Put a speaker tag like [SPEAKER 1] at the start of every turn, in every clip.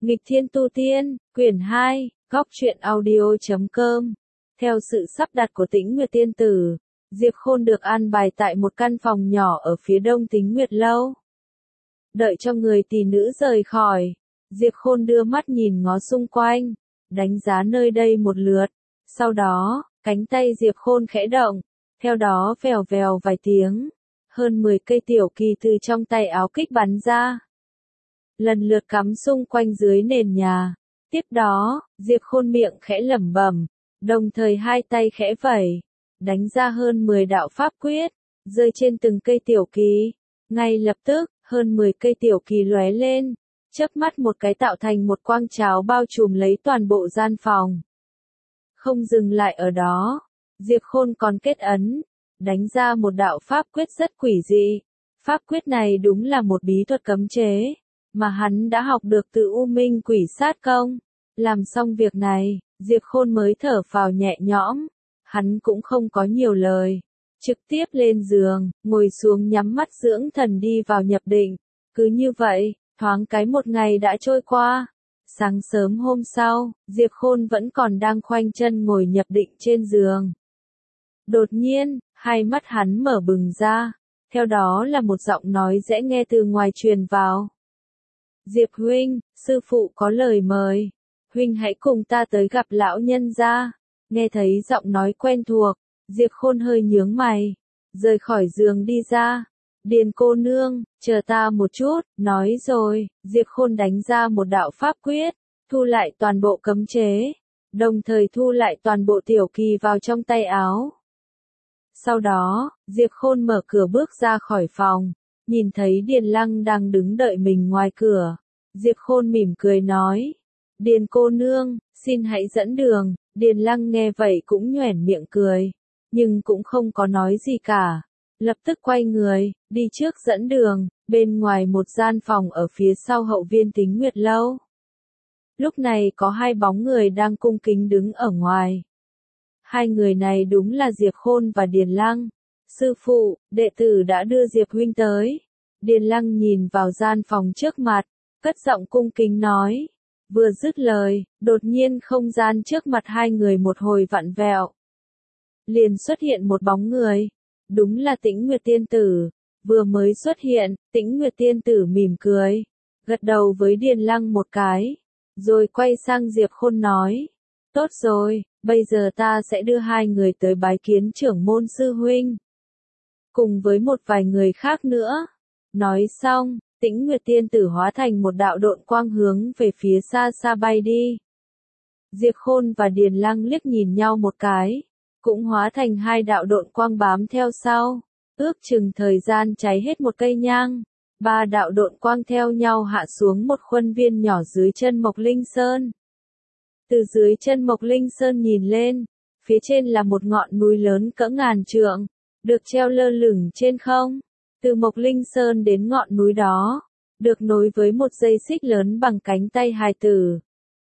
[SPEAKER 1] Nghịch Thiên Tu Tiên, quyển 2, góc truyện audio.com. Theo sự sắp đặt của Tĩnh Nguyệt Tiên Tử, Diệp Khôn được an bài tại một căn phòng nhỏ ở phía đông Tĩnh Nguyệt Lâu. Đợi cho người tỷ nữ rời khỏi, Diệp Khôn đưa mắt nhìn ngó xung quanh, đánh giá nơi đây một lượt. Sau đó, cánh tay Diệp Khôn khẽ động, theo đó vèo vèo vài tiếng, hơn 10 cây tiểu kỳ từ trong tay áo kích bắn ra, lần lượt cắm xung quanh dưới nền nhà. Tiếp đó, Diệp Khôn miệng khẽ lẩm bẩm, đồng thời hai tay khẽ vẩy, đánh ra hơn 10 đạo pháp quyết, rơi trên từng cây tiểu kỳ. Ngay lập tức, hơn 10 cây tiểu kỳ lóe lên, chớp mắt một cái tạo thành một quang tráo bao trùm lấy toàn bộ gian phòng. Không dừng lại ở đó, Diệp Khôn còn kết ấn, đánh ra một đạo pháp quyết rất quỷ dị. Pháp quyết này đúng là một bí thuật cấm chế, mà hắn đã học được từ U Minh Quỷ Sát Công. Làm xong việc này, Diệp Khôn mới thở phào nhẹ nhõm. Hắn cũng không có nhiều lời, trực tiếp lên giường, ngồi xuống nhắm mắt dưỡng thần đi vào nhập định. Cứ như vậy, thoáng cái một ngày đã trôi qua. Sáng sớm hôm sau, Diệp Khôn vẫn còn đang khoanh chân ngồi nhập định trên giường. Đột nhiên, hai mắt hắn mở bừng ra, theo đó là một giọng nói dễ nghe từ ngoài truyền vào. Diệp huynh, sư phụ có lời mời, huynh hãy cùng ta tới gặp lão nhân gia. Nghe thấy giọng nói quen thuộc, Diệp Khôn hơi nhướng mày, rời khỏi giường đi ra. Điền cô nương, chờ ta một chút, nói rồi, Diệp Khôn đánh ra một đạo pháp quyết, thu lại toàn bộ cấm chế, đồng thời thu lại toàn bộ tiểu kỳ vào trong tay áo. Sau đó, Diệp Khôn mở cửa bước ra khỏi phòng, nhìn thấy Điền Lăng đang đứng đợi mình ngoài cửa. Diệp Khôn mỉm cười nói, Điền cô nương, xin hãy dẫn đường. Điền Lăng nghe vậy cũng nhoẻn miệng cười, nhưng cũng không có nói gì cả. Lập tức quay người, đi trước dẫn đường, bên ngoài một gian phòng ở phía sau hậu viên Tĩnh Nguyệt Lâu. Lúc này có hai bóng người đang cung kính đứng ở ngoài. Hai người này đúng là Diệp Khôn và Điền Lăng. Sư phụ, đệ tử đã đưa Diệp huynh tới. Điền Lăng nhìn vào gian phòng trước mặt, cất giọng cung kính nói. Vừa dứt lời, đột nhiên không gian trước mặt hai người một hồi vặn vẹo. Liền xuất hiện một bóng người. Đúng là Tĩnh Nguyệt Tiên Tử. Vừa mới xuất hiện, Tĩnh Nguyệt Tiên Tử mỉm cười, gật đầu với Điền Lăng một cái, rồi quay sang Diệp Khôn nói. Tốt rồi, bây giờ ta sẽ đưa hai người tới bái kiến trưởng môn sư huynh, cùng với một vài người khác nữa. Nói xong, Tĩnh Nguyệt Tiên Tử hóa thành một đạo độn quang hướng về phía xa xa bay đi. Diệp Khôn và Điền Lăng liếc nhìn nhau một cái, cũng hóa thành hai đạo độn quang bám theo sau. Ước chừng thời gian cháy hết một cây nhang, ba đạo độn quang theo nhau hạ xuống một khuôn viên nhỏ dưới chân Mộc Linh Sơn. Từ dưới chân Mộc Linh Sơn nhìn lên, phía trên là một ngọn núi lớn cỡ ngàn trượng, được treo lơ lửng trên không. Từ Mộc Linh Sơn đến ngọn núi đó, được nối với một dây xích lớn bằng cánh tay hài tử,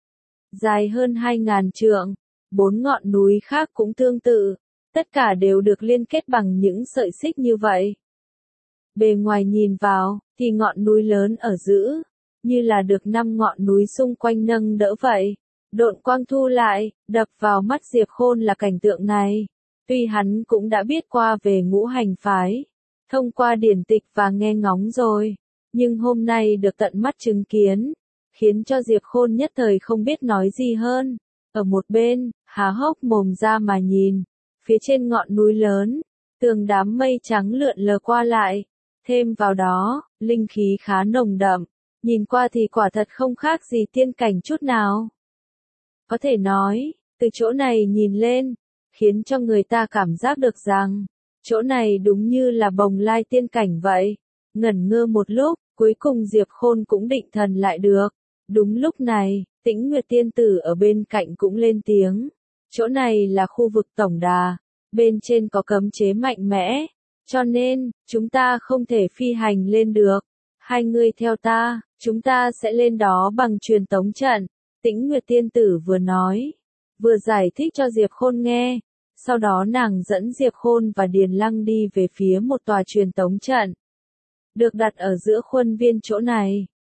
[SPEAKER 1] dài hơn 2.000 trượng. 4 ngọn núi khác cũng tương tự, tất cả đều được liên kết bằng những sợi xích như vậy. Bề ngoài nhìn vào, thì ngọn núi lớn ở giữa, như là được 5 ngọn núi xung quanh nâng đỡ vậy. Độn quang thu lại, đập vào mắt Diệp Khôn là cảnh tượng này. Tuy hắn cũng đã biết qua về ngũ hành phái, thông qua điển tịch và nghe ngóng rồi, nhưng hôm nay được tận mắt chứng kiến, khiến cho Diệp Khôn nhất thời không biết nói gì hơn. Ở một bên, há hốc mồm ra mà nhìn, phía trên ngọn núi lớn, từng đám mây trắng lượn lờ qua lại, thêm vào đó, linh khí khá nồng đậm, nhìn qua thì quả thật không khác gì tiên cảnh chút nào. Có thể nói, từ chỗ này nhìn lên, khiến cho người ta cảm giác được rằng, chỗ này đúng như là bồng lai tiên cảnh vậy. Ngẩn ngơ một lúc, cuối cùng Diệp Khôn cũng định thần lại được. Đúng lúc này, Tĩnh Nguyệt Tiên Tử ở bên cạnh cũng lên tiếng. Chỗ này là khu vực tổng đà, bên trên có cấm chế mạnh mẽ, cho nên, chúng ta không thể phi hành lên được. Hai người theo ta, chúng ta sẽ lên đó bằng truyền tống trận. Tĩnh Nguyệt Tiên Tử vừa nói, vừa giải thích cho Diệp Khôn nghe. Sau đó nàng dẫn Diệp Khôn và Điền Lăng đi về phía một tòa truyền tống trận, được đặt ở giữa khuôn viên chỗ này.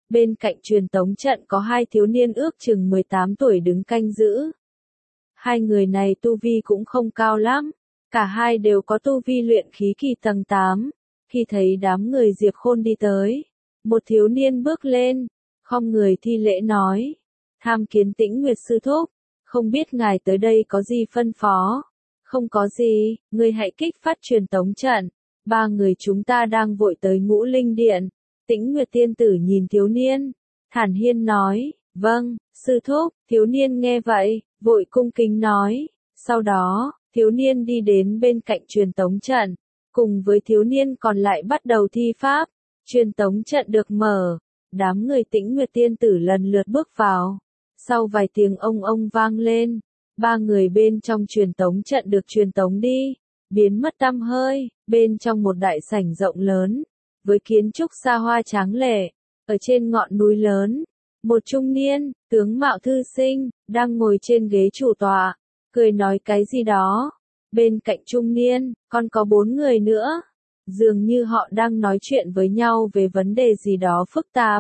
[SPEAKER 1] Bên cạnh truyền tống trận có hai thiếu niên ước chừng 18 tuổi đứng canh giữ. Hai người này tu vi cũng không cao lắm, cả hai đều có tu vi luyện khí kỳ tầng 8. Khi thấy đám người Diệp Khôn đi tới, một thiếu niên bước lên, khom người thi lễ nói: "Tham kiến Tĩnh Nguyệt sư thúc, không biết ngài tới đây có gì phân phó?" "Không có gì, ngươi hãy kích phát truyền tống trận, ba người chúng ta đang vội tới Ngũ Linh Điện." Tĩnh Nguyệt tiên tử nhìn thiếu niên, thản nhiên nói: "Vâng, sư thúc." Thiếu niên nghe vậy, vội cung kính nói. Sau đó, thiếu niên đi đến bên cạnh truyền tống trận, cùng với thiếu niên còn lại bắt đầu thi pháp. Truyền tống trận được mở, đám người Tĩnh Nguyệt tiên tử lần lượt bước vào. Sau vài tiếng ông vang lên, ba người bên trong truyền tống trận được truyền tống đi, biến mất tăm hơi, bên trong một đại sảnh rộng lớn, với kiến trúc xa hoa tráng lệ, ở trên ngọn núi lớn, một trung niên, tướng mạo thư sinh, đang ngồi trên ghế chủ tọa, cười nói cái gì đó. Bên cạnh trung niên, còn có 4 người nữa, dường như họ đang nói chuyện với nhau về vấn đề gì đó phức tạp,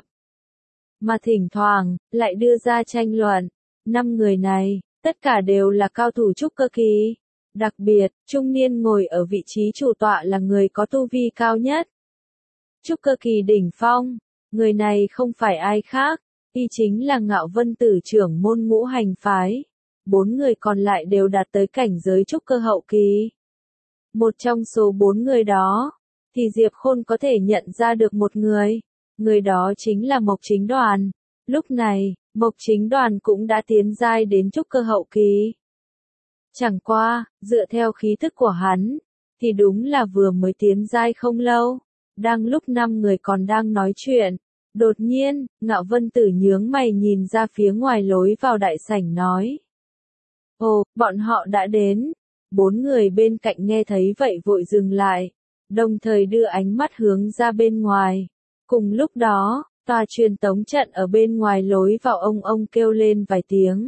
[SPEAKER 1] mà thỉnh thoảng, lại đưa ra tranh luận. 5 người này, tất cả đều là cao thủ trúc cơ kỳ. Đặc biệt, trung niên ngồi ở vị trí chủ tọa là người có tu vi cao nhất. Trúc cơ kỳ đỉnh phong, người này không phải ai khác, y chính là Ngạo Vân Tử trưởng môn Ngũ Hành phái. 4 người còn lại đều đạt tới cảnh giới trúc cơ hậu kỳ. Một trong số 4 người đó, thì Diệp Khôn có thể nhận ra được một người. Người đó chính là Mộc Chính Đoàn. Lúc này, Mộc Chính Đoàn cũng đã tiến giai đến trúc cơ hậu kỳ. Chẳng qua, dựa theo khí thức của hắn, thì đúng là vừa mới tiến giai không lâu. Đang lúc 5 người còn đang nói chuyện, đột nhiên, Ngạo Vân Tử nhướng mày nhìn ra phía ngoài lối vào đại sảnh nói: "Ồ, bọn họ đã đến." 4 người bên cạnh nghe thấy vậy vội dừng lại, đồng thời đưa ánh mắt hướng ra bên ngoài. Cùng lúc đó, tòa truyền tống trận ở bên ngoài lối vào ông kêu lên vài tiếng.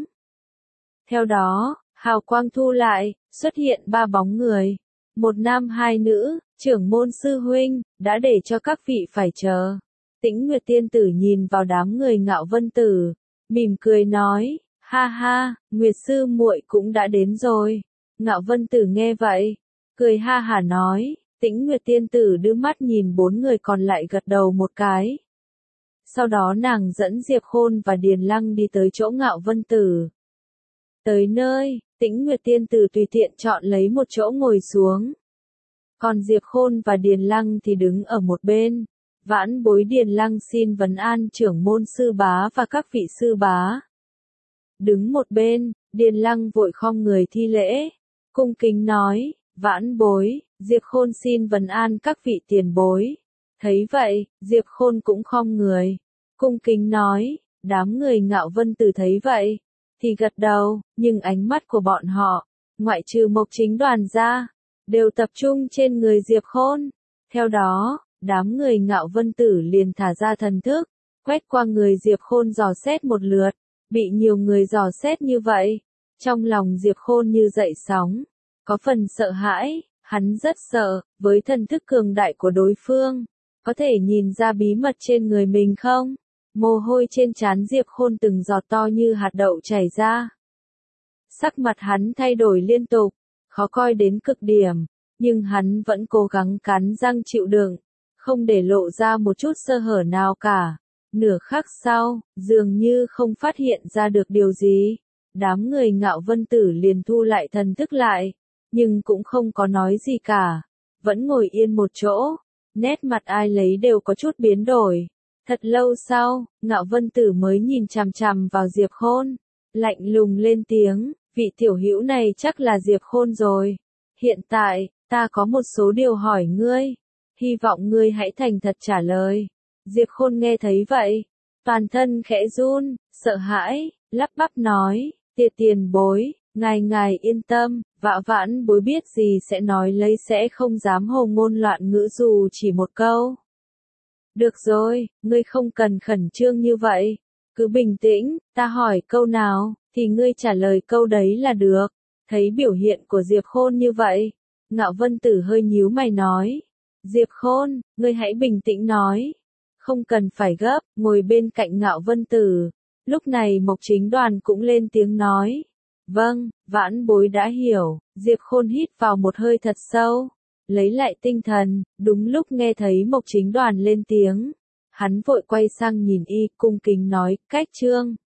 [SPEAKER 1] Theo đó, hào quang thu lại, xuất hiện 3 bóng người. Một nam 2 nữ, trưởng môn sư huynh, đã để cho các vị phải chờ. Tĩnh Nguyệt tiên tử nhìn vào đám người Ngạo Vân Tử, mỉm cười nói: "Ha ha, Nguyệt sư muội cũng đã đến rồi." Ngạo Vân Tử nghe vậy, cười ha hả nói. Tĩnh Nguyệt tiên tử đưa mắt nhìn 4 người còn lại gật đầu một cái. Sau đó nàng dẫn Diệp Khôn và Điền Lăng đi tới chỗ Ngạo Vân Tử. Tới nơi, Tĩnh Nguyệt tiên tử tùy tiện chọn lấy một chỗ ngồi xuống. Còn Diệp Khôn và Điền Lăng thì đứng ở một bên. Vãn bối Điền Lăng xin vấn an trưởng môn sư bá và các vị sư bá. Đứng một bên, Điền Lăng vội khom người thi lễ, cung kính nói: "Vãn bối, Diệp Khôn xin vấn an các vị tiền bối." Thấy vậy, Diệp Khôn cũng khom người, cung kính nói. Đám người Ngạo Vân Tử thấy vậy, thì gật đầu, nhưng ánh mắt của bọn họ, ngoại trừ Mộc Chính Đoàn ra, đều tập trung trên người Diệp Khôn. Theo đó, đám người Ngạo Vân Tử liền thả ra thần thức, quét qua người Diệp Khôn dò xét một lượt. Bị nhiều người dò xét như vậy, trong lòng Diệp Khôn như dậy sóng, có phần sợ hãi, hắn rất sợ, với thần thức cường đại của đối phương, có thể nhìn ra bí mật trên người mình không? Mồ hôi trên trán Diệp Khôn từng giọt to như hạt đậu chảy ra. Sắc mặt hắn thay đổi liên tục, khó coi đến cực điểm, nhưng hắn vẫn cố gắng cắn răng chịu đựng, không để lộ ra một chút sơ hở nào cả. Nửa khắc sau, dường như không phát hiện ra được điều gì, đám người Ngạo Vân Tử liền thu lại thần thức lại, nhưng cũng không có nói gì cả, vẫn ngồi yên một chỗ, nét mặt ai lấy đều có chút biến đổi. Thật lâu sau, Ngạo Vân Tử mới nhìn chằm chằm vào Diệp Khôn, lạnh lùng lên tiếng: "Vị tiểu hữu này chắc là Diệp Khôn rồi. Hiện tại, ta có một số điều hỏi ngươi, hy vọng ngươi hãy thành thật trả lời." Diệp Khôn nghe thấy vậy, toàn thân khẽ run, sợ hãi, lắp bắp nói: Tiền bối, ngài yên tâm, vãn bối biết gì sẽ nói lấy, sẽ không dám hồ ngôn loạn ngữ dù chỉ một câu." "Được rồi, ngươi không cần khẩn trương như vậy, cứ bình tĩnh, ta hỏi câu nào, thì ngươi trả lời câu đấy là được." Thấy biểu hiện của Diệp Khôn như vậy, Ngạo Vân Tử hơi nhíu mày nói: "Diệp Khôn, ngươi hãy bình tĩnh nói. Không cần phải gấp, ngồi bên cạnh Ngạo Vân Tử. Lúc này Mộc Chính Đoàn cũng lên tiếng nói. Vâng, vãn bối đã hiểu. Diệp Khôn hít vào một hơi thật sâu, lấy lại tinh thần, đúng lúc nghe thấy Mộc Chính Đoàn lên tiếng. Hắn vội quay sang nhìn y, cung kính nói, Cách Trương.